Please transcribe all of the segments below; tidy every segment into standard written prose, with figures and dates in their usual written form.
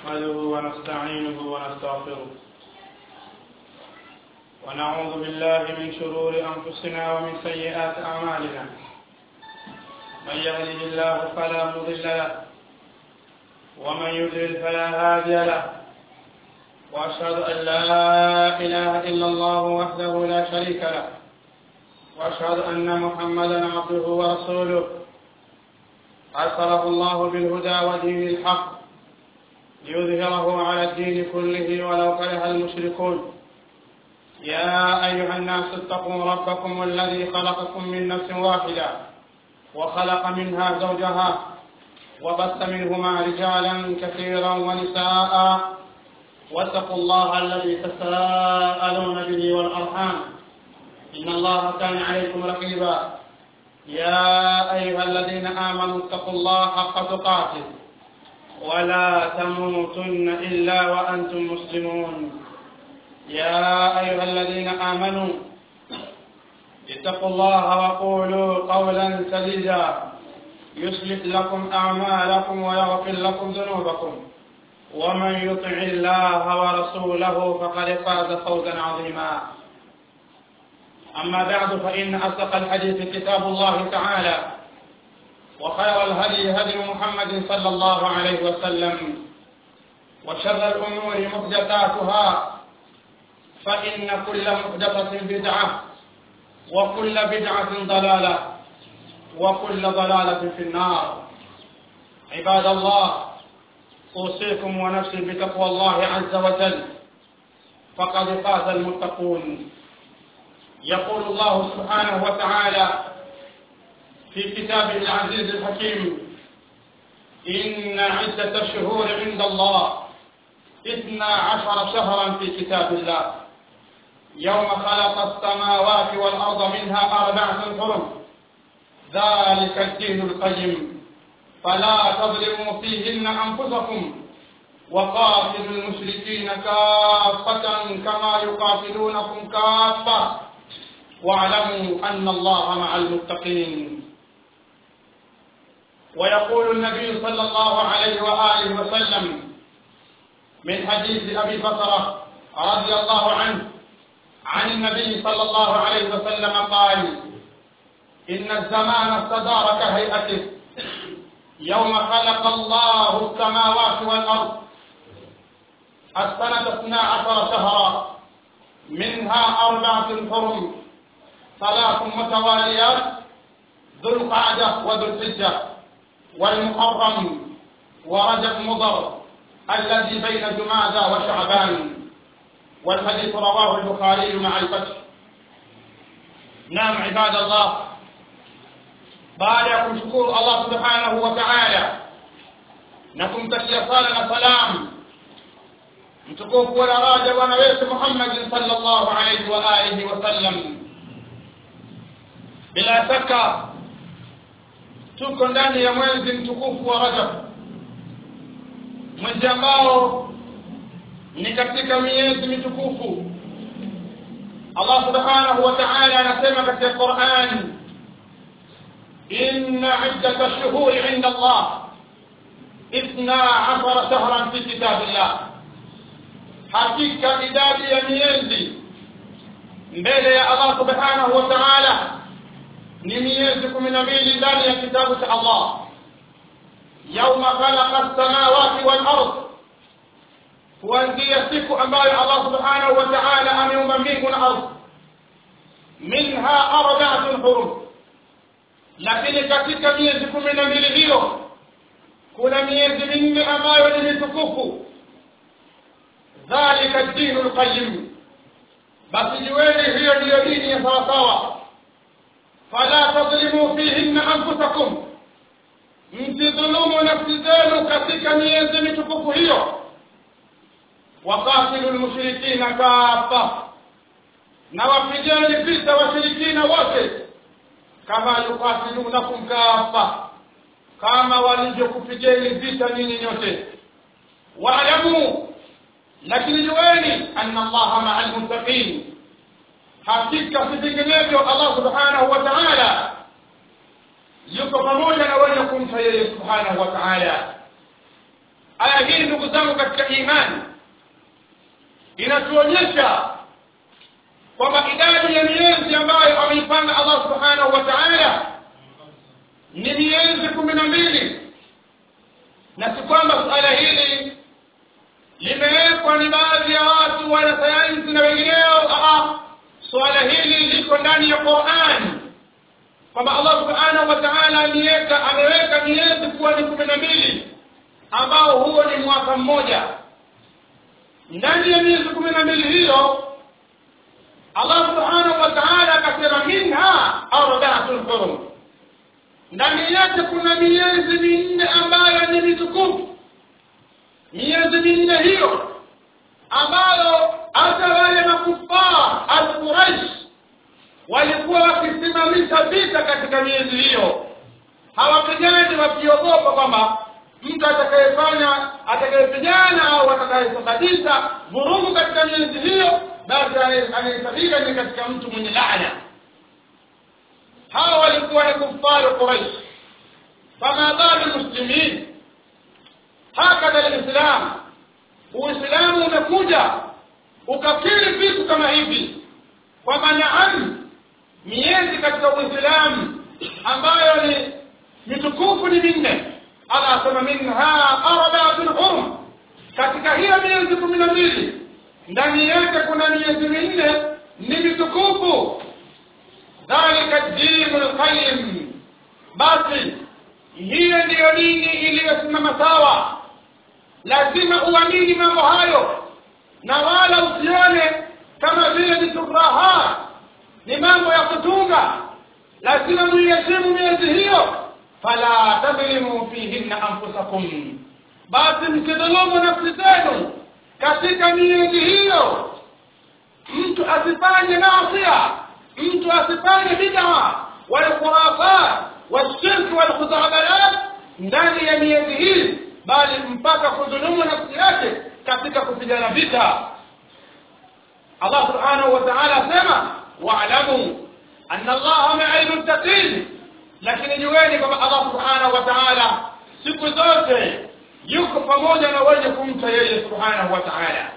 نحمده ونستعينه ونستغفره ونعوذ بالله من شرور أنفسنا ومن سيئات أعمالنا. من يهده الله فلا مضل له ومن يضلل فلا هادي له، وأشهد أن لا إله إلا الله وحده لا شريك له، وأشهد أن محمدا عبده ورسوله أرسله الله بالهدى ودين الحق ليظهره على الدين كله ولو كره المشركون. يا أيها الناس اتقوا ربكم الذي خلقكم من نفس واحدة وخلق منها زوجها وبث منهما رجالا كثيرا ونساء، واتقوا الله الذي تساءلون به والأرحام إن الله كان عليكم رقيبا. يا أيها الذين آمنوا اتقوا الله حق تقاته ولا تموتن إلا وأنتم مسلمون. يا أيها الذين آمنوا اتقوا الله وقولوا قولا سديدا يصلح لكم أعمالكم ويغفر لكم ذنوبكم، ومن يطع الله ورسوله فقد فاز فوزا عظيما. أما بعد، فإن أصدق الحديث كتاب الله تعالى، وخير الهدي هدي محمد صلى الله عليه وسلم، وشر الأمور محدثاتها، فإن كل محدثة بدعة، وكل بدعة ضلالة، وكل ضلالة في النار. عباد الله، أوصيكم ونفسي بتقوى الله عز وجل، فقد فاز المتقون. يقول الله سبحانه وتعالى في كتابه العزيز الحكيم: إن عدة الشهور عند الله 12 شهرا في كتاب الله يوم خلق السماوات والأرض منها 4 حرم، ذلك الدين القيم، فلا تظلموا فيهن أنفسكم، وقاتلوا المشركين كافة كما يقاتلونكم كافة، واعلموا أن الله مع المتقين. ويقول النبي صلى الله عليه وآله وسلم من حديث أبي بكر رضي الله عنه عن النبي صلى الله عليه وسلم قال: إن الزمان استدار كهيئته يوم خلق الله السماوات والأرض. السنة 12 شهرا، منها 4 حرم، 3 متواليات: ذو القعدة وذو الحجة والمحرم ورجب مضر الذي بين جمادى وشعبان. والحديث رواه البخاري مع الفتح. نعم عباد الله، baada ya kumshukuru Allah subhanahu wa ta'ala na kumtakia sala na salam mtukufu wa daraja bwana wetu Muhammad sallallahu alayhi wa alihi wa sallam, bila shaka tuko ndani ya mwezi mtukufu wa Rajab, mwezi ambao ni katika miezi mitukufu. Allah subhanahu wa ta'ala anasema katika Qur'an: إن عدة الشهور عند الله 12 شهرا في كتاب الله. hakika idadi ya miezi mbele ya Allah subhanahu wa ta'ala ni miezi 12 ndani ya kitabu cha Allah. Yawma khalaqa as-samawati wal ard, kuanzia siku ambayo Allah subhanahu wa ta'ala ameumba mbingu na ardhi. Minha 4 hurum, lakini katika miezi 12 hiyo kuna miezi minne ambayo ni mitukufu. Dhalika ad-dinul qayyim, basi jueni hiyo ndiyo dini ya sawasawa. Fala tadhlimu fihinna anfusakum, msidhulumu nafsi zenu katika miezi mitukufu hiyo. Waqatilul mushrikina kaffa, na wapigeni vita washirikina wote, kama yuqatilunakum kaffa, kama walivyokupigeni vita ninyi nyote. Wa'lamu, lakini jueni, anna Allaha ma'al muttaqin, hakika vinginevyo Allah subhanahu wa ta'ala yuko pamoja na wenye kumcha yeye subhanahu wa ta'ala. aya hii ndugu zangu katika imani inatuonyesha kwamba idadi ya miezi ambayo ameipanga Allah subhanahu wa ta'ala ni miezi 12, na si kwamba suala hili limewekwa ni baadhi ya watu wanasayansi na wengineo. Suala hili liko ndani ya Qur'an, kwamba Allah subhanahu wa ta'ala ameweka miezi kuwa ni 12, ambao huo ni mwaka mmoja. Ndani ya miezi 12 hiyo Allah subhanahu wa ta'ala akasema minha arba'atul hurum, ndani yake kuna miezi minne ambayo ni mitukufu. Miezi minne hiyo ambayo hata wale makufara al-Quraysh walikuwa wakisimamisha vita katika miezi hiyo, hawapigani wakiogopa kwamba mtu atakayepigana au atakayesababisha vurugu katika miezi hiyo basi anahesabika ni katika mtu mwenye laana. Hawa walikuwa ni kufaru Quraysh. Fama balu muslimin, hakadha al-Islam, Uislamu umekuja ukakiri vitu kama hivi, kwamba naam, miezi katika Uislamu ambayo ni mitukufu ni minne. Allah asema minha arba'atul hurum, katika hiyo miezi 12 ndani yake kuna miezi minne ni mitukufu. Dhalika ad-dinul qayyim, basi hiyo ndiyo dini iliyosimama sawa. Lazima uamini mambo hayo, na wala usione kama vile ni turaha, ni mambo ya kutunga. Lazima muheshimu miezi hiyo. Fala tadlimu fihinna anfusakum, basi msidhulumu nafsi zenu katika miezi hiyo. Mtu asifanye maasiya, mtu asifanye bid'a wal khurafat washirk wal khuza'alat ndani ya miezi hii, bali mpaka kudhulumu nafsi yake katika kupigana vita. Allah subhanahu wa ta'ala asema wa'lamu anna Allaha ma'al muttaqin, lakini jueni kwamba Allah subhanahu wa ta'ala siku zote yuko pamoja na wenye kumcha yeye subhanahu wa ta'ala.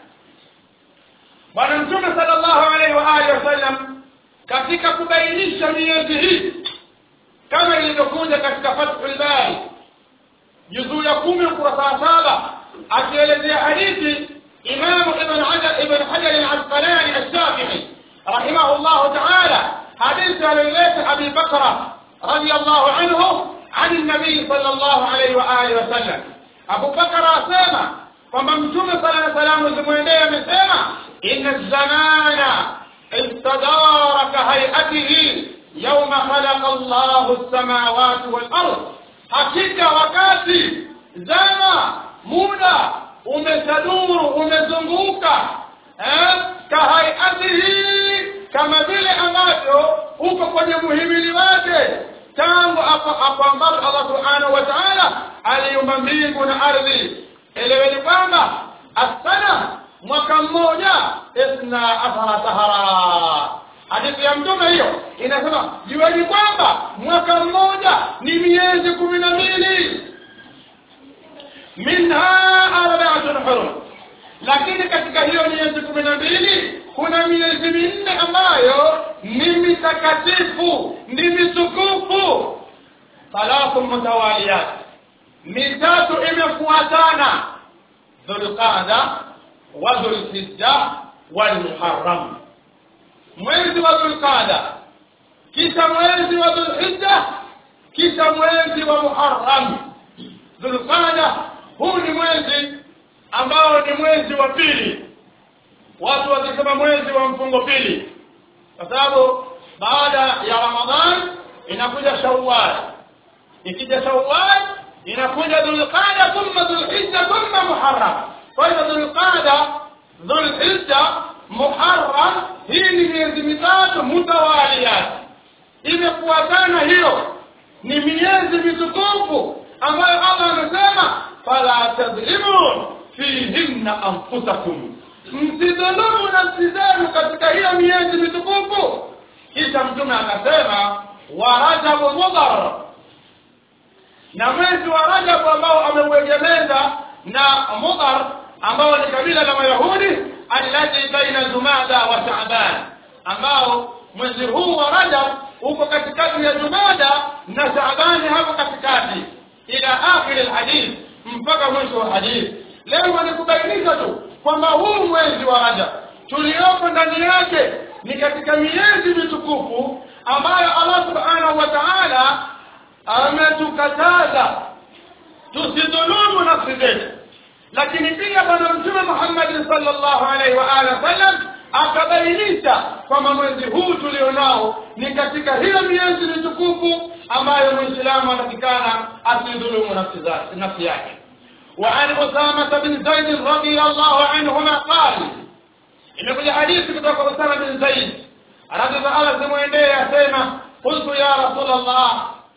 Bwana Mtume sallallahu alaihi wa alihi wasallam katika kubainisha miezi hii kama ilivyokuja katika Fathul Bari juzuu ya 10 ukurasa 7, akielezea hadithi Imam Ibn Hajar al-Asqalani al-Shafi'i rahimahullah ta'ala, hadithi aliyoleta Abi Bakra radiyallahu anhu عن النبي صلى الله عليه وآله وسلم. Abu Bakar asema kwamba Mtume sallallahu alayhi wasallam zimwendee amesema inna zamana istadara ka hayatihi yawma khalaqa Allahu as-samawati wal ard, hakika wakati zama muda umetaduru umezunguka ka hayatihi, kama vile ambavyo uko kwenye muhimili wake tangu hapo ambapo Allah subhanahu wa ta'ala aliumba mbingu na ardhi. Eleweni kwamba asana mwaka mmoja 12 shahra. Hadithi ya Mtume hiyo inasema jueni kwamba mwaka mmoja ni miezi 12, minha arba'atun hurum, lakini katika hiyo miezi 12 kuna miezi minne ambayo ni mitakatifu, ni mitukufu. Salatu mutawaliyat, mitatu imefuatana: Dhulqa'da wa Dhulhijja wal Muharram. Mwezi wa Dhulqa'da, kisha mwezi wa Dhulhijja, kisha mwezi wa Muharram. Dhulqa'da huu ni mwezi ambao ni mwezi wa pili. Watu wakisema mwezi wa mfungo pili, kwa sababu baada ya Ramadhan inakuja Shawwal, ikija Shawwal inakuja Dhulqa'da, thumma Dhulhijja, thumma Muharram. Kwa hiyo Dhulqa'da, Dhulhijja, Muharram, hii ni miezi mitatu mutawaliyat, imefuatana. Hiyo ni miezi mitukufu ambayo Allah amesema fala tadhlimu fihinna anfusakum, msidhulumu nafsi zenu katika hiyo miezi mitukufu. Kisha Mtume akasema wa Rajab Mudhar, na mwezi wa Rajab ambao ameuegemeza na Mudar ambao ni kabila la Wayahudi, alladhi baina Jumada wa Shaaban, ambao mwezi huu wa Rajab uko katikati ya Jumada na Shaaban hapo katikati, ila akhir alhadith, mpaka mwisho wa hadith. Leo nikubainisha tu kwamba huu mwezi wa Rajab tulioko ndani yake ni katika miezi mitukufu ambayo Allah subhanahu wa ta'ala ametukataza tusidhulumu nafsi zetu, lakini pia bwana Mtume Muhammad sallallahu alaihi wa alihi wasallam akabainisha kwamba mwezi huu tulionao ni katika hiyo miezi mitukufu ambayo Muislamu anatakikana asidhulumu nafsi yake. وعن أسامة بن زيد رضي الله عنهما قال إنه حديث kutoka Usama bin Zaid radhiallahu anhu asema qultu ya Rasul Allah,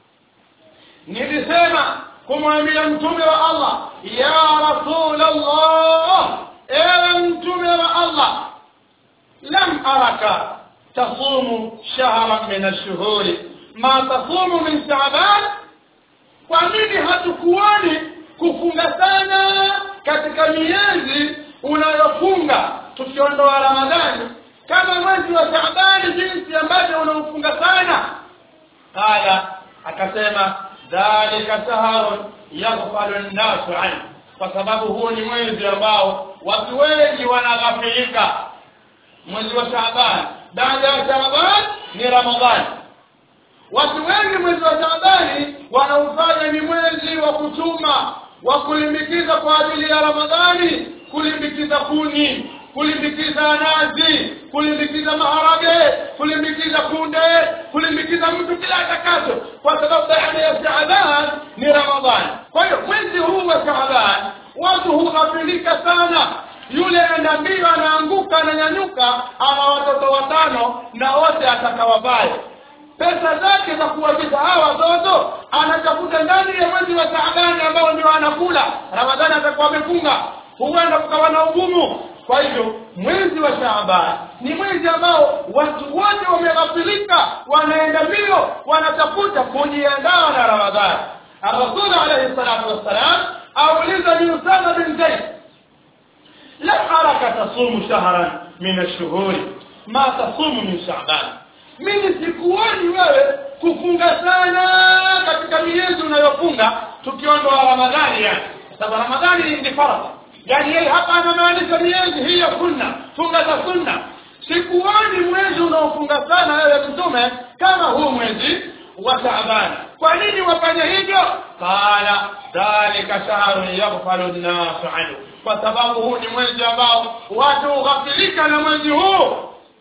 nilisema kumwambia mtume wa Allah, ya Rasul Allah, ewe mtume wa Allah, lam araka tasumu shahran min ash-shuhuri ma tasumu min Sha'ban, kwa nini hatukuoni kufunga sana katika miezi unayofunga tukiondoa Ramadhani kama mwezi wa Shaaban jinsi ambavyo unaofunga sana? Haya, akasema dhalika shahrun yaghfalu an-nasu an, kwa sababu huo ni mwezi ambao watu wengi wanaghafilika. Mwezi wa Shaaban, baada ya Shaaban ni Ramadhani. Watu wengi mwezi wa Shaaban wanaufanya ni mwezi wa kuchuma, wa kulimbikiza kwa ajili ya Ramadhani, kulimbikiza kuni, kulimbikiza nazi, kulimbikiza maharage, kulimbikiza kunde, kulimbikiza mtu kila atakacho, kwa sababu baada ya Shaaban ni Ramadhani. Kwa hiyo mwezi huu wa Shaaban watu hughafilika sana. Yule anaambiwa anaanguka ananyanyuka, ana watoto watano na wote atakawabaye, pesa zake za kuwavisha hawa watoto anatafuta ndani ya mwezi wa Shaaban ambao ndio anakula. Ramadhani atakuwa amefunga, huenda kukawa na ugumu. Kwa hivyo mwezi wa Shaaban ni mwezi ambao watu wote wameghafilika, wanaenda mbio, wanatafuta kujiandaa na Ramadhani. Rasul alayhi salatu wassalam auliza ni Usama bin Zaid, la araka tasumu shahran min ash-shuhuri ma tasumu min Sha'ban, mimi sikuoni wewe kufunga sana katika miezi unayofunga tukiondoa Ramadhani. Yani sababu Ramadhani ni faradhi, yani yeye hapa anamaanisha miezi hii ya sunna, funga za sunna. Sikuoni mwezi unaofunga sana wewe mtume kama huu mwezi wa Shaaban. Kwa nini wafanya hivyo? Qala dhalika shahrun yaghfalu an-nasu anhu, kwa sababu huu ni mwezi ambao watu hughafilika na mwezi huu.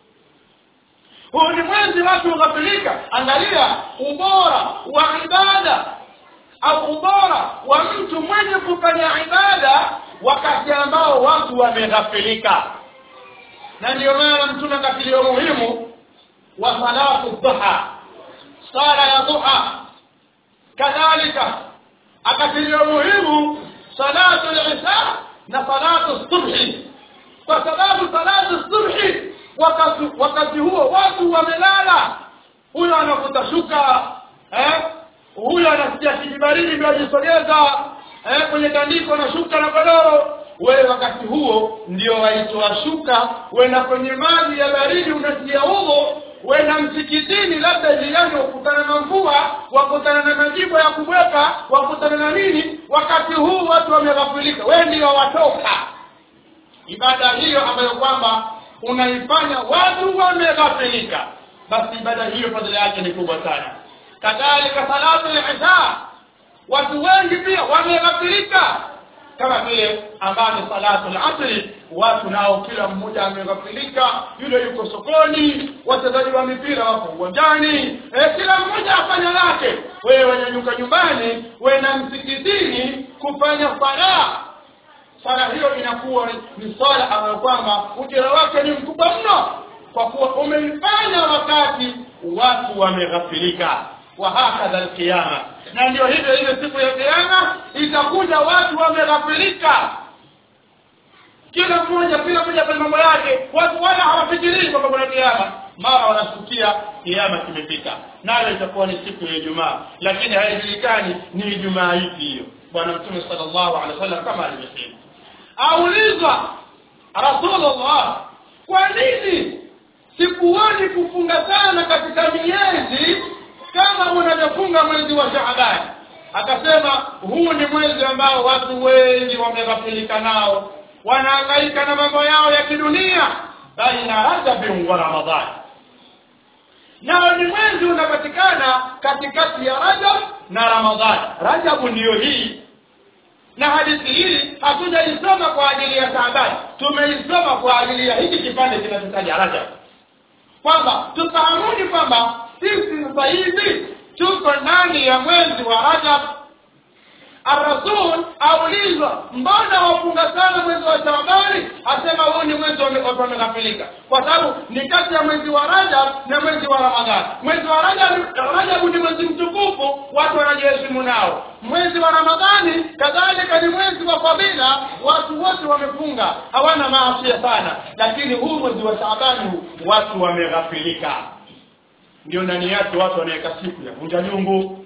Huu ni mwezi watu hughafilika. Angalia ubora wa ibada au ubora wa mtu mwenye kufanya ibada wakati ambao watu wameghafilika. Na ndio maana mtume akatilia muhimu wa salatu dhuha, sala ya dhuha, kadhalika akatilia muhimu salatu al-isha na salatu subhi, kwa sababu salatu subhi wakati huo watu wamelala. Huyo anakuta shuka, huyo anasikia kijibaridi ndio ajisogeza kwenye tandiko na shuka na godoro. Wewe wakati huo ndio waitoa shuka, wenda kwenye maji ya baridi unasikia huo, wenda msikitini labda jirani wakutana na mvua, wakutana na majibu ya kubweka, wakutana na nini, wakati huu watu wameghafilika, wewe ndio watoka. Ibada hiyo ambayo kwamba unaifanya watu wameghafilika, basi ibada hiyo fadhila yake ni kubwa sana. Kadhalika salatu al-isha, watu wengi pia wameghafilika, kama vile ambapo salatu al-asr watu nao kila mmoja ameghafilika. Yule yuko sokoni, wachezaji wa mipira wako uwanjani, kila mmoja afanya lake. Wewe wanyanyuka nyumbani, wewe na msikitini kufanya faragha. Sala hiyo inakuwa ni sala ambayo kwamba ujira wake ni mkubwa mno, kwa kuwa umeifanya wakati watu wameghafilika. Wa hakadha al-qiyama, na ndio hivyo ile siku ya kiyama itakuja watu wameghafilika, kila mmoja kwa mambo yake. Watu wala hawafikirii kwamba kuna kiyama, mara wanasikia kiyama kimefika, nayo itakuwa ni siku ya Ijumaa, lakini haijulikani ni Ijumaa ipi hiyo. bwana Mtume sallallahu alaihi wasallam kama alivyosema. Aulizwa Rasulullah, kwa nini sikuoni kufunga sana katika miezi kama unavyofunga mwezi wa Shaaban? Akasema huu ni mwezi ambao watu wengi wameghafilika nao, wanahangaika na mambo yao ya kidunia, baina Rajab wa Ramadhan. Na ni mwezi unapatikana katikati ya Rajab na Ramadhan. Rajab ndio hii, na hadithi hii hatujaisoma kwa ajili ya Shaaban, tumeisoma kwa ajili ya hiki kipande kinachotaja Rajab, kwamba tufahamuni kwamba sisi sasa hivi tuko ndani ya mwezi wa Rajab. Ar-Rasul aulizwa, mbona wafunga sana mwezi wa Shaaban? Asema huu ni mwezi umeghafilika, kwa sababu ni kati ya mwezi wa Rajab na mwezi wa Ramadhan. Mwezi wa Rajab ni mwezi mtukufu, watu wanajiheshimu nao. Mwezi wa Ramadhani kadhalika ni mwezi wa fadhila, watu wote wamefunga, hawana maasi sana. Lakini huu mwezi wa Shaaban watu wameghafilika, ndio ndani yake watu wanaweka siku ya vunja nyungu.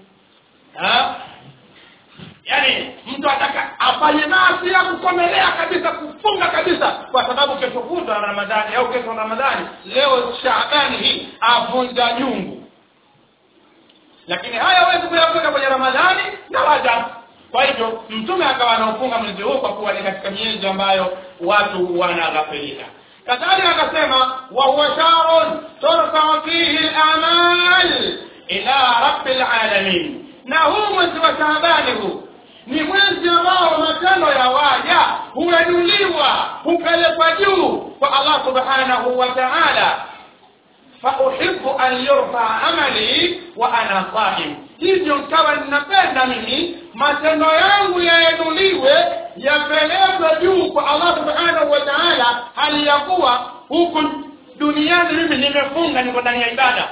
Yaani mtu ataka afanye maasi ya kukomelea kabisa, kufunga kabisa, kwa sababu kesho kutwa Ramadhani au kesho Ramadhani, leo Shaaban hii avunja nyungu. Lakini haya hawezi kuyaweka kwenye Ramadhani na Rajab. Kwa hivyo Mtume akawa anafunga mwezi huu kwa kuwa ni katika miezi ambayo watu wanaghafilika. Kadhalika akasema wa huwa shahrun turfa'u fihi al-amal ila rabbil alamin. Na huu mwezi wa Shaaban huu ni mwezi ambao matendo ya waja huinuliwa, hupelekwa juu kwa Allah subhanahu wa ta'ala. Fa uhibbu an yurfa amali wa ana qa'im. Hivyo nikawa ninapenda mimi matendo yangu yainuliwe, yapelekwe juu kwa Allah subhanahu wa ta'ala, hali ya kuwa huku duniani mimi nimefunga, niko ndani ya ibada.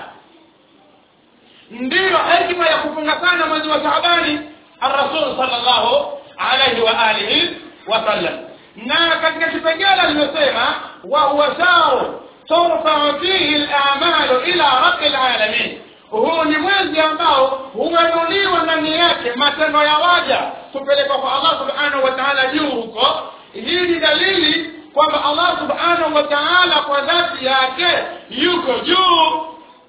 Ndiyo hekima ya kufunga sana mwezi wa Shaaban Ar-Rasul sallallahu alayhi wa alihi wa sallam. Na katika kipengele alimesema wa huwa shahru turfa'u fihi al-a'malu ila rabbil alamin. Huu ni mwezi ambao huinuliwa ndani yake matendo ya waja kupelekwa kwa Allah subhanahu wa ta'ala juu huko. Hii ni dalili kwamba Allah subhanahu wa ta'ala kwa dhati yake yuko juu,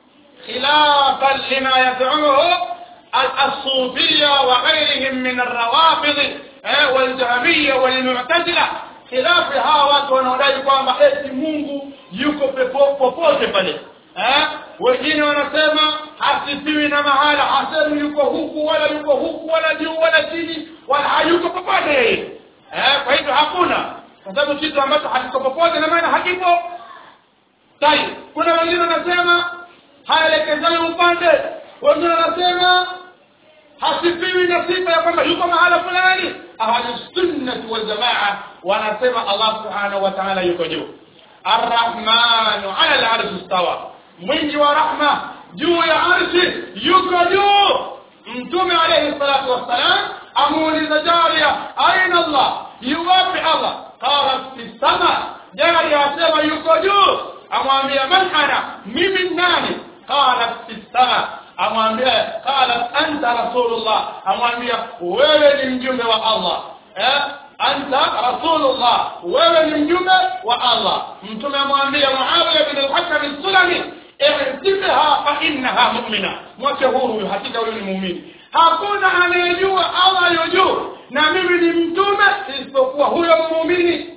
خلافا لما يدعوه الصوفية وغيرهم من الروافض والجهمية والمعتزلة. خلاف هاوات wanaodai kwamba eti Mungu yuko popote pale. Wengine wanasema hasifiwi na mahala, hasemi yuko huku wala juu wala chini, wala hayuko popote. Kwa hivyo hakuna, kwa sababu kitu ambacho hakiko popote na maana hakipo. Tayeb, kuna wengine wanasema haelekezani upande, wengine wanasema hasifiwi na sifa ya kwamba yuko mahala fulani. Ahlus sunnah wal jamaa wanasema Allah subhanahu wa ta'ala yuko juu. Ar-Rahmanu 'ala al-'arshi istawa, mwingi wa rahma juu ya arshi yuko juu. Mtume alayhi salatu wassalam amuuliza Jaria, aina Allah, yuwapi Allah? Qala fi sama. Jaria asema yuko juu. Amwambia man ana, mimi nani? Qala fi sama. Amwambia qala anta rasulullah. Amwambia wewe ni mjumbe wa Allah. Anta rasulullah, wewe ni mjumbe wa Allah. Mtume amwambia Muawiya bin al-Hakam al-Sulami, ihtibaha fa innaha mu'mina, mwache huru, hakika wewe ni muumini. Hakuna anayejua Allah yujua na mimi ni mtume isipokuwa huyo muumini.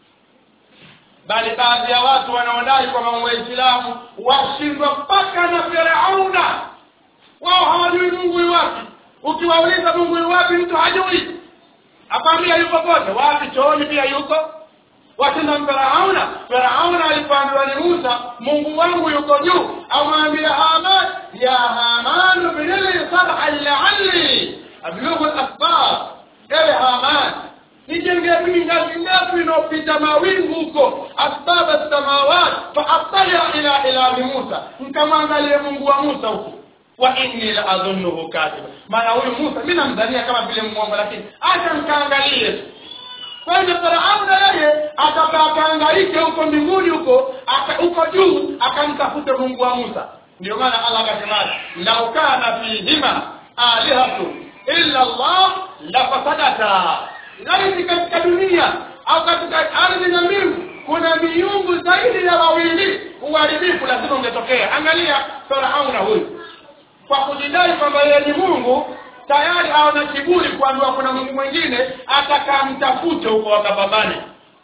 Bali baadhi ya watu wanaodai kwamba Waislamu washindwa mpaka na Firauna. Wao hawajui Mungu ni wapi. Ukiwauliza Mungu ni wapi, mtu hajui. Akwambia yuko pote, wapi? Chooni pia yuko. Wakina Firauna, Firauna alipoambiwa ni Musa, Mungu wangu yuko juu, amwambia Haman, ya Haman binili sarhan la'alli ablughu al-asbab. Ewe Haman, nijenge mimi ngazi inopita mawingu huko, asbab as-samawat, fa attali ila Musa, nikamwangalie Mungu wa Musa huko. Wa inni la adhunnuhu kadhiba, maana huyu Musa mimi namdhania kama vile mwongo, lakini acha nikaangalie. Kwa hiyo Firauna yeye atakaangaike huko mbinguni huko juu, akamtafute Mungu wa Musa. Ndio maana Allah akasema, lau kana fihima alihatu illa Allah la fasadata. Yaani katika dunia au katika ardhi na mbingu kuna miungu zaidi ya wawili, uharibifu lazima ungetokea. Angalia Firauna huyu, kwa kujidai kwamba yeye ni Mungu, tayari ana kiburi kuambiwa kuna Mungu mwingine, atakamtafuta huko wakapambane.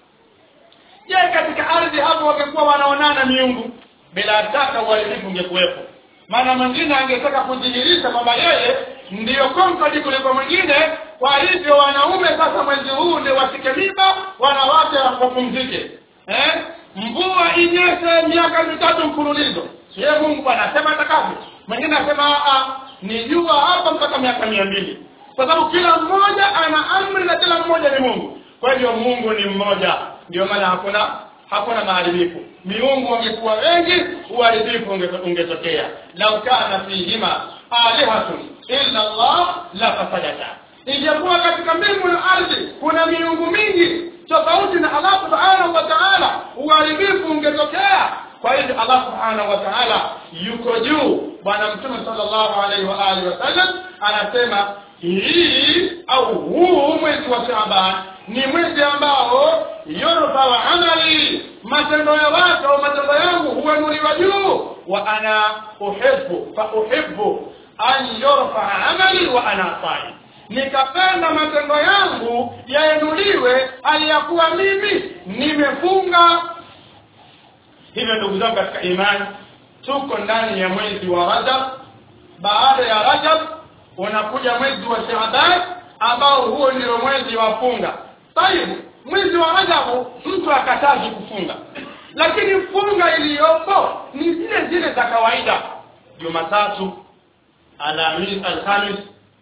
Je, katika ardhi hapo wangekuwa wanaonana miungu, bila shaka uharibifu ungekuwepo. Maana mwingine angetaka kudhihirisha kwamba yeye ndiyo konko kuliko mwingine. Kwa hivyo wanaume sasa mwezi huu ndio wasike mimba, wanawake wapumzike. Mvua inyeshe miaka 3 mfululizo. Yeye Mungu anasema atakavyo. Mwingine anasema ni jua hapa mpaka miaka 200. Kwa sababu kila mmoja ana amri na kila mmoja ni Mungu. Kwa hivyo Mungu ni mmoja. Ndio maana hakuna maharibifu. Miungu wangekuwa wengi, uharibifu ungetokea. Lau kana fihima alihatun illa Allah la fasadata. Ingekuwa katika mbingu na ardhi kuna miungu mingi tofauti na Allah subhanahu wa ta'ala, uharibifu ungetokea. Kwa hivyo Allah subhanahu wa ta'ala yuko juu. Bwana Mtume sallallahu alaihi wa alihi wasallam anasema hii au huu mwezi wa Shaaban ni mwezi ambao yurfa amali, matendo ya watu au matendo yangu huinuliwa juu. Wa ana uhibbu an yurfa amali wa ana saim. Nikapenda matendo yangu yainuliwe aliyakuwa mimi nimefunga. Hivyo ndugu zangu katika imani, tuko ndani ya mwezi wa Rajab. Baada ya Rajab unakuja mwezi wa Shaaban ambao huo ndio mwezi wa funga. Tayeb, mwezi wa Rajab mtu akatazi kufunga, lakini funga iliyopo ni zile za kawaida: Jumatatu, Alhamisi, Alhamis,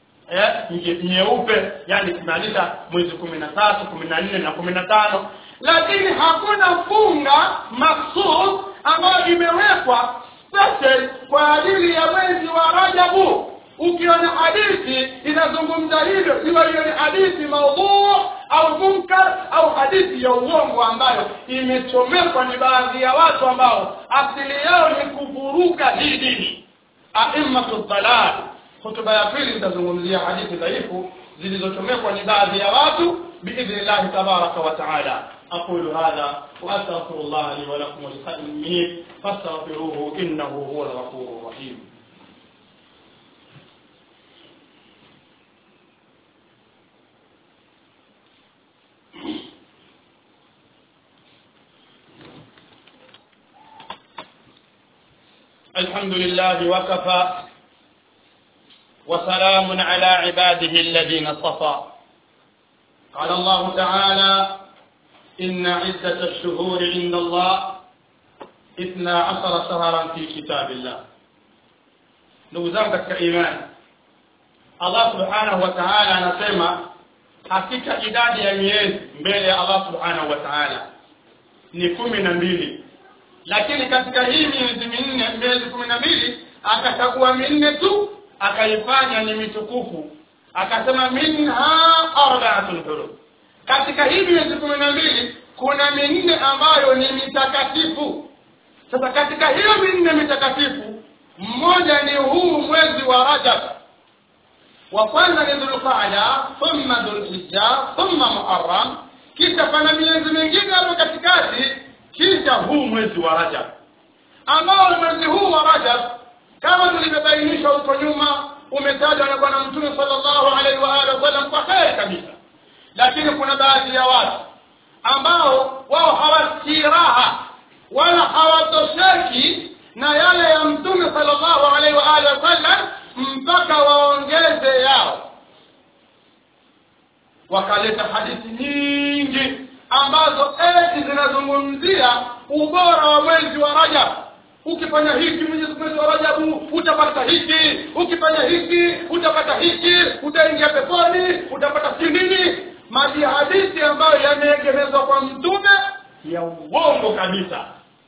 nyeupe, yani kimaliza mwezi 13, 14 na 15. Lakini hakuna funga mahsus ambayo imewekwa special kwa ajili ya mwezi wa Rajab. Ukiona hadithi inazungumza hivyo, iwe ni hadithi maudhu au munkar au hadithi ya uongo ambayo imechomekwa ni baadhi ya watu ambao asili yao ni kuvuruga hii dini, a'immatu dhalal. Hotuba ya pili itazungumzia hadithi dhaifu zilizochomekwa ni baadhi ya watu biidhnillah tabaraka wa taala. أقول هذا وأستغفر الله لي ولكم ولسائر المؤمنين فاستغفروه إنه هو الغفور الرحيم. الحمد لله وكفى وسلام على عباده الذين اصطفى. قال الله تعالى: إن عدة الشهور عند الله 12 شهرا في كتاب الله. نوزان katika imani, Allah subhanahu wa ta'ala anasema hakika idadi ya miezi mbele ya Allah subhanahu wa ta'ala ni 12. Lakini katika hii miezi 12 akachagua 4 tu akaifanya ni mitukufu, akasema minha arba'atun hurum. Katika hii miezi 12 kuna 4 ambayo ni mitakatifu. Sasa katika hiyo 4 mitakatifu, mmoja ni huu mwezi wa Rajab. Wa kwanza ni Dhulqa'da, thumma Dhulhijja, thumma Muharram, kisha pana miezi mingine hapo katikati, kisha huu mwezi wa Rajab. Ambao mwezi huu wa Rajab kama tulivyobainisha huko nyuma umetajwa na Bwana Mtume sallallahu alaihi wa alihi wasallam kwa kheri kabisa. Lakini kuna baadhi ya watu ambao wao hawasikii raha wala hawatosheki na yale ya Mtume sallallahu alaihi wa alihi wasallam mpaka waongeze yao. Wakaleta hadithi nyingi ambazo zinazungumzia ubora wa mwezi wa Rajab. Ukifanya hiki mwezi wa Rajab utapata hiki, ukifanya hiki utapata hiki, utaingia peponi, utapata nini. Maji hadithi ambayo yameegemezwa kwa Mtume ya uongo kabisa.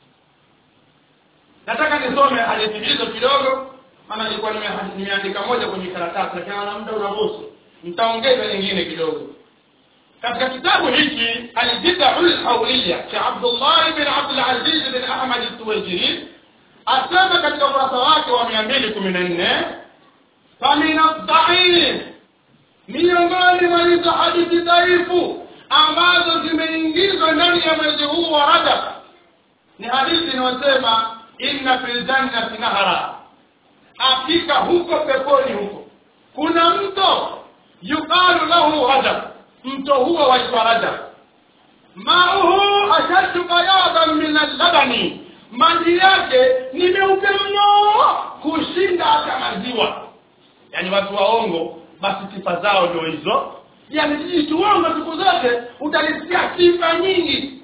Nataka nisome hadithi hizo kidogo, maana nilikuwa nimeandika moja kwenye karatasi lakini na muda unaruhusu, nitaongeza nyingine kidogo. Katika kitabu hiki Al-Bid'ah Hawliya cha Abdullah ibn Abdul Aziz ibn Ahmad al-Tuwajiri asema katika ukurasa wake wa 214: famina dha'if miongoni mwa hizo hadithi dhaifu ambazo zimeingizwa ndani ya mwezi huu wa Rajab ni hadithi inayosema inna fil jannati nahara, hakika huko peponi huko kuna mto yuqalu lahu Rajab, mto huo waitwa Rajab, mauhu ashaddu bayadan min al-labani, maji yake ni meupe mno kushinda hata maziwa. Yani watu waongo basi sifa zao ndio hizo. Yani jitu uongo siku zote utalisikia sifa nyingi.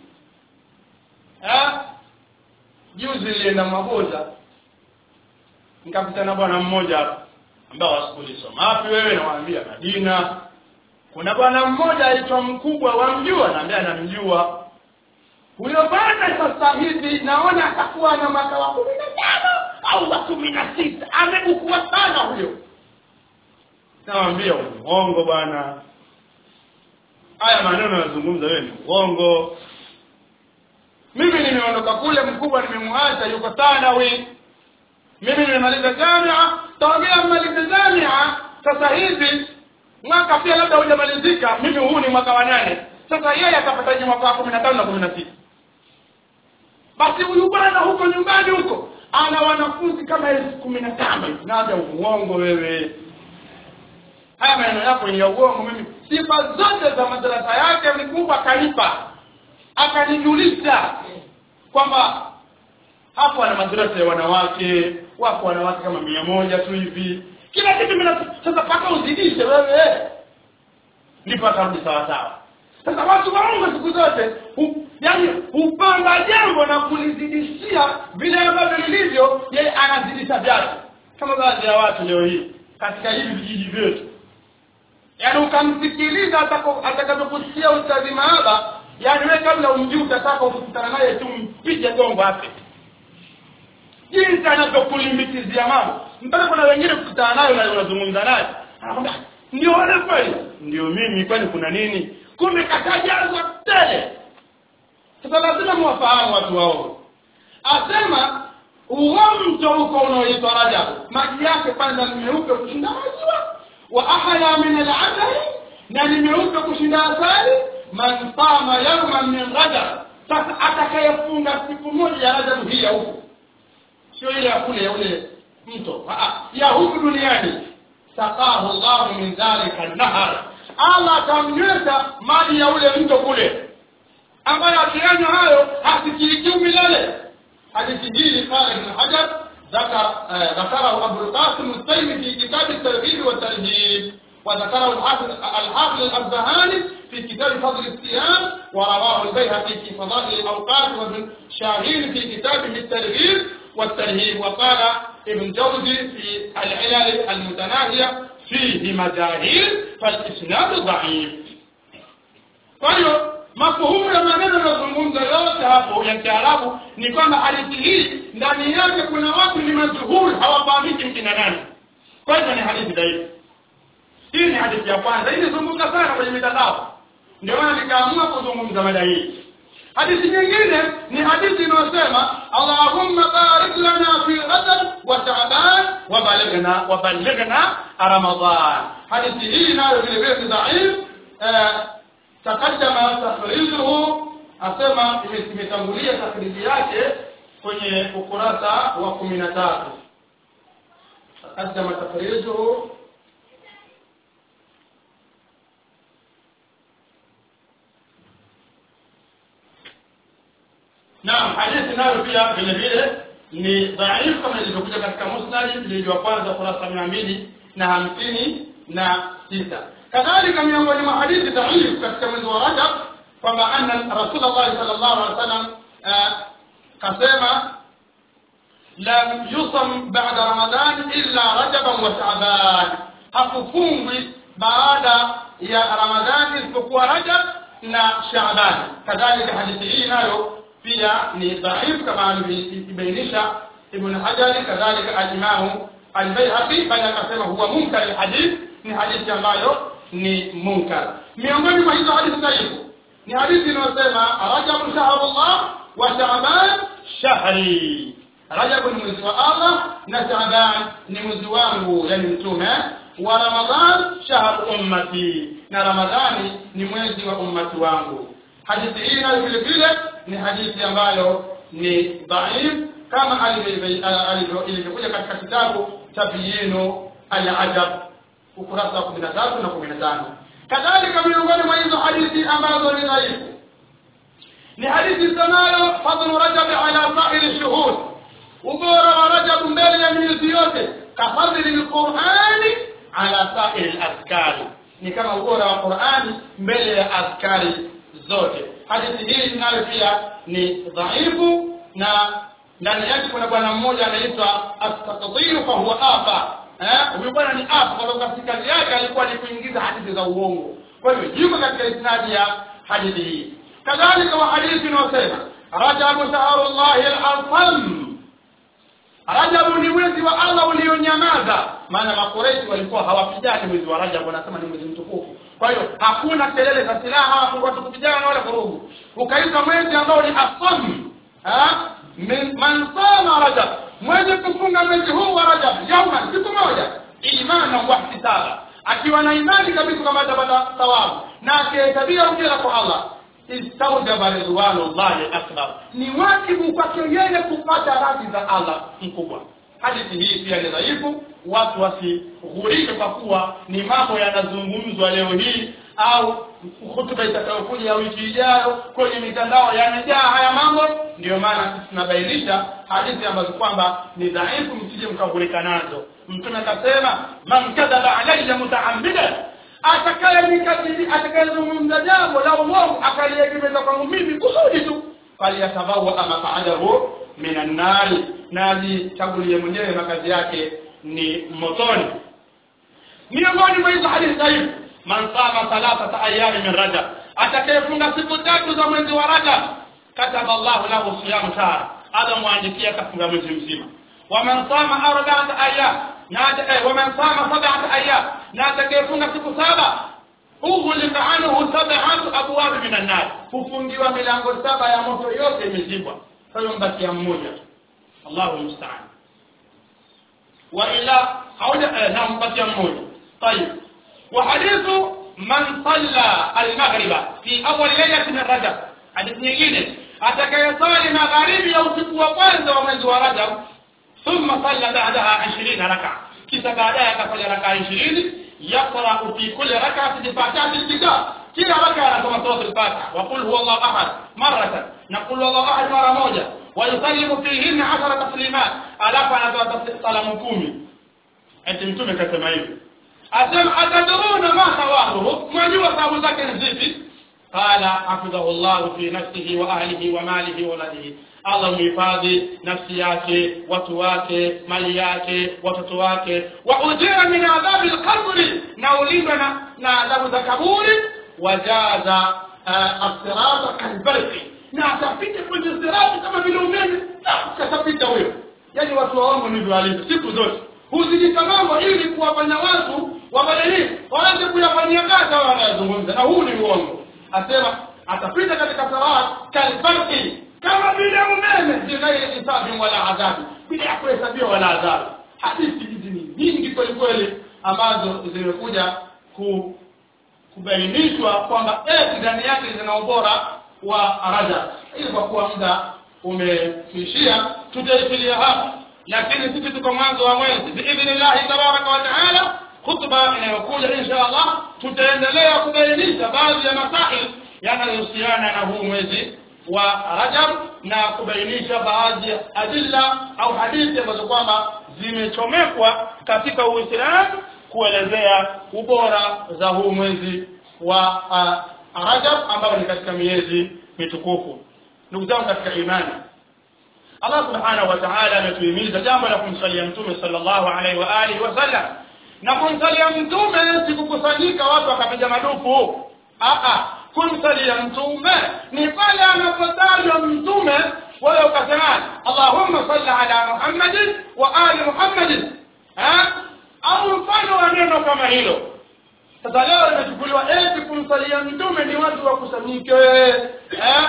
Juzi nilienda Maboza nikakutana bwana mmoja ambao wasikulisoma. Wapi wewe? Nawaambia Madina. Kuna bwana mmoja aitwa Mkubwa, wamjua? Naambia namjua. Huyo bwana sasa hivi naona atakuwa na mwaka wa 15 au wa 16. Amekukua sana huyo. Nawaambia uongo bwana. Haya maneno yanazungumza wewe ni uongo. Mimi nimeondoka kule, Mkubwa nimemwacha yuko Thanawi. Mimi nimemaliza jamia, taongea maliza jamia sasa hivi mwaka pia labda hujamalizika, mimi huu ni mwaka wa 8. Sasa yeye atapataje mwaka wa 15 na 16? Basi huyu bwana huko nyumbani huko ana wanafunzi kama 15,000. Naambia uongo wewe. Haya maneno yako ni ya uongo. Mimi sifa zote za madrasa yake Mkubwa kanipa, akanijulisha kwamba hapo ana madrasa ya wanawake, wako wanawake kama 100 tu hivi. Kila kitu mimi sasa paka uzidishe wewe. Ndipo atarudi sawa sawa. Sasa watu waongo siku zote yani upanga jambo na kulizidishia vile ambavyo lilivyo, yeye anazidisha vyake. Kama baadhi ya watu leo hii katika hivi vijiji vyetu, yani ukamsikiliza atakapokusikia ustadhi mahaba, yani wewe kabla umjue utataka ukutana naye tu mpige gongo hapo. Jinsi anavyokulimbikizia mambo mpaka kuna wengine kukutana nayo na unazungumza naye anakwambia ndio wale kweli, ndio mimi, kwani kuna nini? Kumbe katajazwa tele. Sasa lazima mwafahamu watu wao. Asema mto huko unaoitwa Rajab, maji yake kwanza ni meupe kushinda maziwa, wa ahla min al-'asal, na ni meupe kushinda asali. Man sama yawman min Rajab, sasa atakayefunga siku moja ya Rajab hii ya huko, sio ile ya kule ya ule mto, ya huku duniani, saqahu Allah min dhalika an-nahar, Allah tamnywesha maji ya ule mto kule, ambayo akianywa hayo hasikiki milele. Hadithi hii قال ابن حجر ذكره أبو القاسم التيمي في كتاب الترغيب والترهيب، وذكره الحافظ الأصبهاني في كتاب فضل الصيام، ورواه البيهقي في فضائل الأوقات، وابن شاهين في كتابه الترغيب والترهيب. وقال ابن جوزي في العلل المتناهية فيه مجاهيل فالإسناد ضعيف. Mafuhumu ya maneno yanazungumza yote hapo ya Kiarabu ni kwamba hadithi hii ndani yake kuna watu ni madhuhuri, hawafahamiki mkina nani. Kwa hivyo ni hadithi dhaifu. Hii ni hadithi ya kwanza, hii inazungumza sana kwenye mitandao, ndio maana nikaamua kuzungumza mada hii. Hadithi nyingine ni hadithi inayosema Allahumma barik lana fi Rajab wa Sha'ban wa balighna Ramadhan. Hadithi hii nayo vile vile ni dhaif. Takaddama takhrijuhu, asema imetangulia takhriji yake kwenye ukurasa wa 13. Takaddama takhrijuhu Naam, hadithi nayo pia vile vile ni dhaifu kama ilivyokuja katika Musnad ile ya kwanza kurasa 256. Kadhalika miongoni mwa hadithi dhaifu katika mwezi wa Rajab kwamba anna Rasulullah sallallahu alaihi wasallam kasema lam yusam ba'da Ramadan illa Rajab wa Sha'ban, hakufungwi baada ya Ramadhani isipokuwa Rajab na Sha'ban. Kadhalika hadithi hii nayo pia ni dhaifu kama alibainisha Ibn Hajar. Kadhalika al-Imam al-Bayhaqi bali akasema huwa munkar al-hadith, ni hadithi ambayo ni munkar. Miongoni mwa hizo hadithi dhaifu ni hadithi inayosema Rajab shahrullah wa Sha'ban shahri, Rajab ni mwezi wa Allah na Sha'ban ni mwezi wangu, yani mtume wa Ramadhan shahr ummati, na Ramadhani ni mwezi wa ummati wangu. Hadithi hii nayo vile vile ni hadithi ambayo ni dhaif kama ilivyokuja katika kitabu Tabyinu al-Ajab ukurasa wa 13 na 15. Kadhalika miongoni mwa hizo hadithi ambazo ni dhaifu ni hadithi sanayo fadlu Rajab ala sa'ir shuhud, ubora wa Rajab mbele ya miezi yote, kafadhili al-Qur'ani ala sa'ir al-azkari, ni kama ubora wa Qur'ani mbele ya azkari zote. Hadithi hii nayo pia ni dhaifu, na ndani yake kuna bwana mmoja anaitwa As-Saqatir fa huwa afa. Huyo bwana ni afa kwa sababu kazi yake alikuwa ni kuingiza hadithi za uongo. Kwa hiyo yuko katika isnadi ya hadithi hii. Kadhalika wa hadithi inayosema Rajab shahrullahi al-azam, Rajab ni mwezi wa Allah ulionyamaza. Maana makoreshi walikuwa hawapigani mwezi wa Rajab, wanasema ni mwezi mtukufu. Kwa hiyo hakuna kelele za silaha, watu kupigana wala vurugu. Ukaita mwezi ambao ni asam, man sama Rajab, mwezi kufunga mwezi huu wa Rajab yauma, siku moja, imani wa ihtisaba, akiwa na imani kabisa kama atapata thawabu na akihesabiwa ujira kwa Allah, istawjaba ridwanullahi akbar, ni wajibu kwake yeye kupata radhi za Allah mkubwa. Hadithi hii pia ni dhaifu, watu wasighurike kwa kuwa ni mambo yanazungumzwa leo hii au hutuba itakayokuja wiki ijayo kwenye mitandao yanajaa haya mambo. Ndio maana tunabainisha hadithi ambazo kwamba ni dhaifu, msije mkaghurika nazo. Mtume akasema man kadaba alayya muta'ammidan, atakayezungumza jambo la uongo akaliegemeza kwangu mimi kusudi tu, faliyatabawa maq'adahu minan nar, naji chagulie mwenyewe makazi yake ni motoni. Miongoni mwa hizo hadithi dhaifu, man sama thalathata ayami min Rajab, atakayefunga siku 3 za mwezi wa Rajab, kataba Allahu lahu siyam shahr, adamwandikia kafunga mwezi mzima. Wa man sama 4 ayyam, wa man sama 7 ayyam, na atakayefunga siku 7, ughliqa anhu 7 abwab min an-nar, hufungiwa milango 7 ya moto yote imezibwa. Kwa hiyo mbaki ya mmoja. Allahu musta'an. Wa ila hauja na mbaki ya mmoja. طيب. وحديث من صلى المغرب في اول ليله من رجب، حديث nyingine atakayesali magharibi ya usiku wa kwanza wa mwezi wa Rajab, thumma salla ba'daha 20 rak'a, kisha baadaye akafanya rak'a 20, yaqra fi kulli rak'atin fatihati al-kitab, kila rak'a anasoma sura al-Fatiha wa qul huwallahu ahad maratan, na qul huwallahu ahad mara moja, wa yusallimu fihinna 10 taslimat, alafu anatoa salamu 10. Eti mtume kasema hivi, asema ataduruna ma thawabuhu, mwajua thawabu zake ni zipi? Qala hafidhahu Allah fi nafsihi wa ahlihi wa malihi wa waladihi, Allah muhifadhi nafsi yake, watu wake, mali yake, watoto wake. Wa ujira min adhabi al-qabri, na ulindwa na adhabu za kaburi. Wajaza as-sirata kalbarqi, na atapita kwenye sirati kama vile umeme, atapita huyo. Yani watu waongo ndivyo walivyo siku zote, huzidisha mambo ili kuwafanya watu wabadilike, waanze kuyafanyia kazi wao wanayozungumza, na huu ni uongo. Asema atapita katika sirati kalbarqi, kama vile umeme, bila hisabu wala adhabu, bila kuhesabiwa wala adhabu. Hadithi hizi ni nyingi kweli kweli ambazo zimekuja kubainishwa kwamba ndani yake zina ubora wa Rajab. Ili kwa kuwa muda umeishia, tutaifilia hapa, lakini sisi tuko mwanzo wa mwezi. Biidhnillah tabaraka wa taala, khutba inayokuja inshallah tutaendelea kubainisha baadhi ya masail yanayohusiana na huu mwezi wa Rajab, na kubainisha baadhi ya adilla au hadithi ambazo kwamba zimechomekwa katika Uislamu kuelezea ubora za huu mwezi wa Rajab ambao ni katika miezi mitukufu. Ndugu zangu katika imani, Allah subhanahu wa ta'ala ametuhimiza jambo la kumsalia mtume sallallahu alaihi wa alihi wasallam, na kumsalia mtume si kukusanyika watu wakapiga madufu. Kumsalia mtume ni pale anapotajwa mtume wewe ukasema Allahumma salli ala Muhammadin wa ali Muhammadin, au mfano wa neno kama hilo. Sasa leo imechukuliwa eti kumsalia mtume ni watu wakusanyike,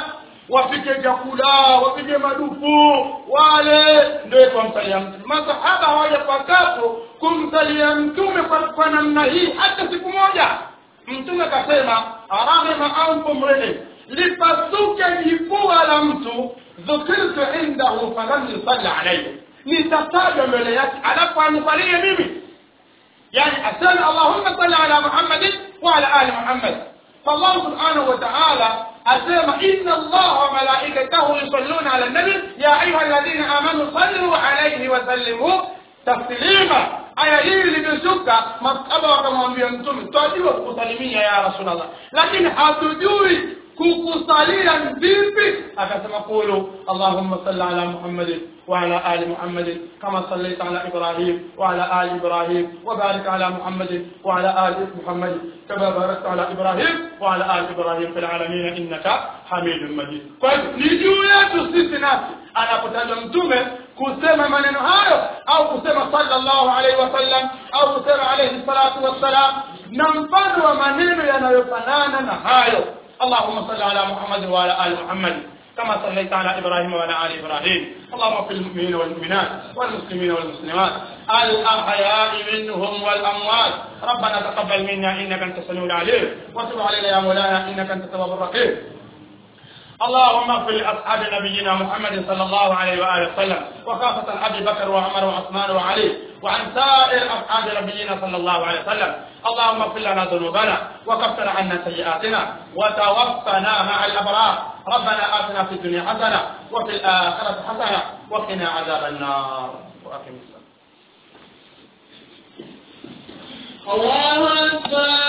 wapike chakula, wapige madufu, wale ndio kumsalia mtume. Masahaba hawajapakapo kumsalia mtume kwa namna hii hata siku moja. Mtume akasema arahima ankum rihim, lipasuke jifua la mtu dhukirtu indahu falam yusalli alayhi, nitataja mbele yake alafu anisalie mimi. يعني أسأل اللهم صل على محمد وعلى آل محمد. فالله سبحانه وتعالى أسأل إن الله وملائكته يصلون على النبي يا أيها الذين آمنوا صلوا عليه وسلموا تسليما. aya hii limeshuka masahaba wakamwambia mtume tunajua kukusalimia ya Rasulullah lakini hatujui kukusalia vipi. Akasema qulu Allahumma salli ala Muhammad wa ala ali Muhammad kama sallaita ala Ibrahim wa ala ali Ibrahim wa barik ala Muhammad wa ala ali Muhammad kama barakta ala Ibrahim wa ala ali Ibrahim fil alamin innaka Hamidum Majid. Kwa hiyo ni juu yetu sisi nasi anapotaja mtume kusema maneno hayo au kusema sallallahu alaihi wasallam au kusema alayhi salatu wassalam na mfano wa maneno yanayofanana na hayo. اللهم صل على محمد وعلى آل محمد كما صليت على إبراهيم وعلى آل إبراهيم. اللهم اغفر للمؤمنين والمؤمنات والمسلمين والمسلمات الأحياء منهم والأموات. ربنا تقبل منا إنك أنت السميع العليم وتب علينا يا مولانا إنك أنت التواب الرحيم. اللهم اغفر لأصحاب نبينا محمد صلى الله عليه وآله وسلم وخاصة أبي بكر وعمر وعثمان وعلي وعن سائر أصحاب نبينا صلى الله عليه وسلم. اللهم اغفر لنا ذنوبنا وكفر عنا سيئاتنا وتوفنا مع الأبرار. ربنا آتنا في الدنيا حسنة وفي الآخرة حسنة وقنا عذاب النار. وأقم الصلاة. الله أكبر.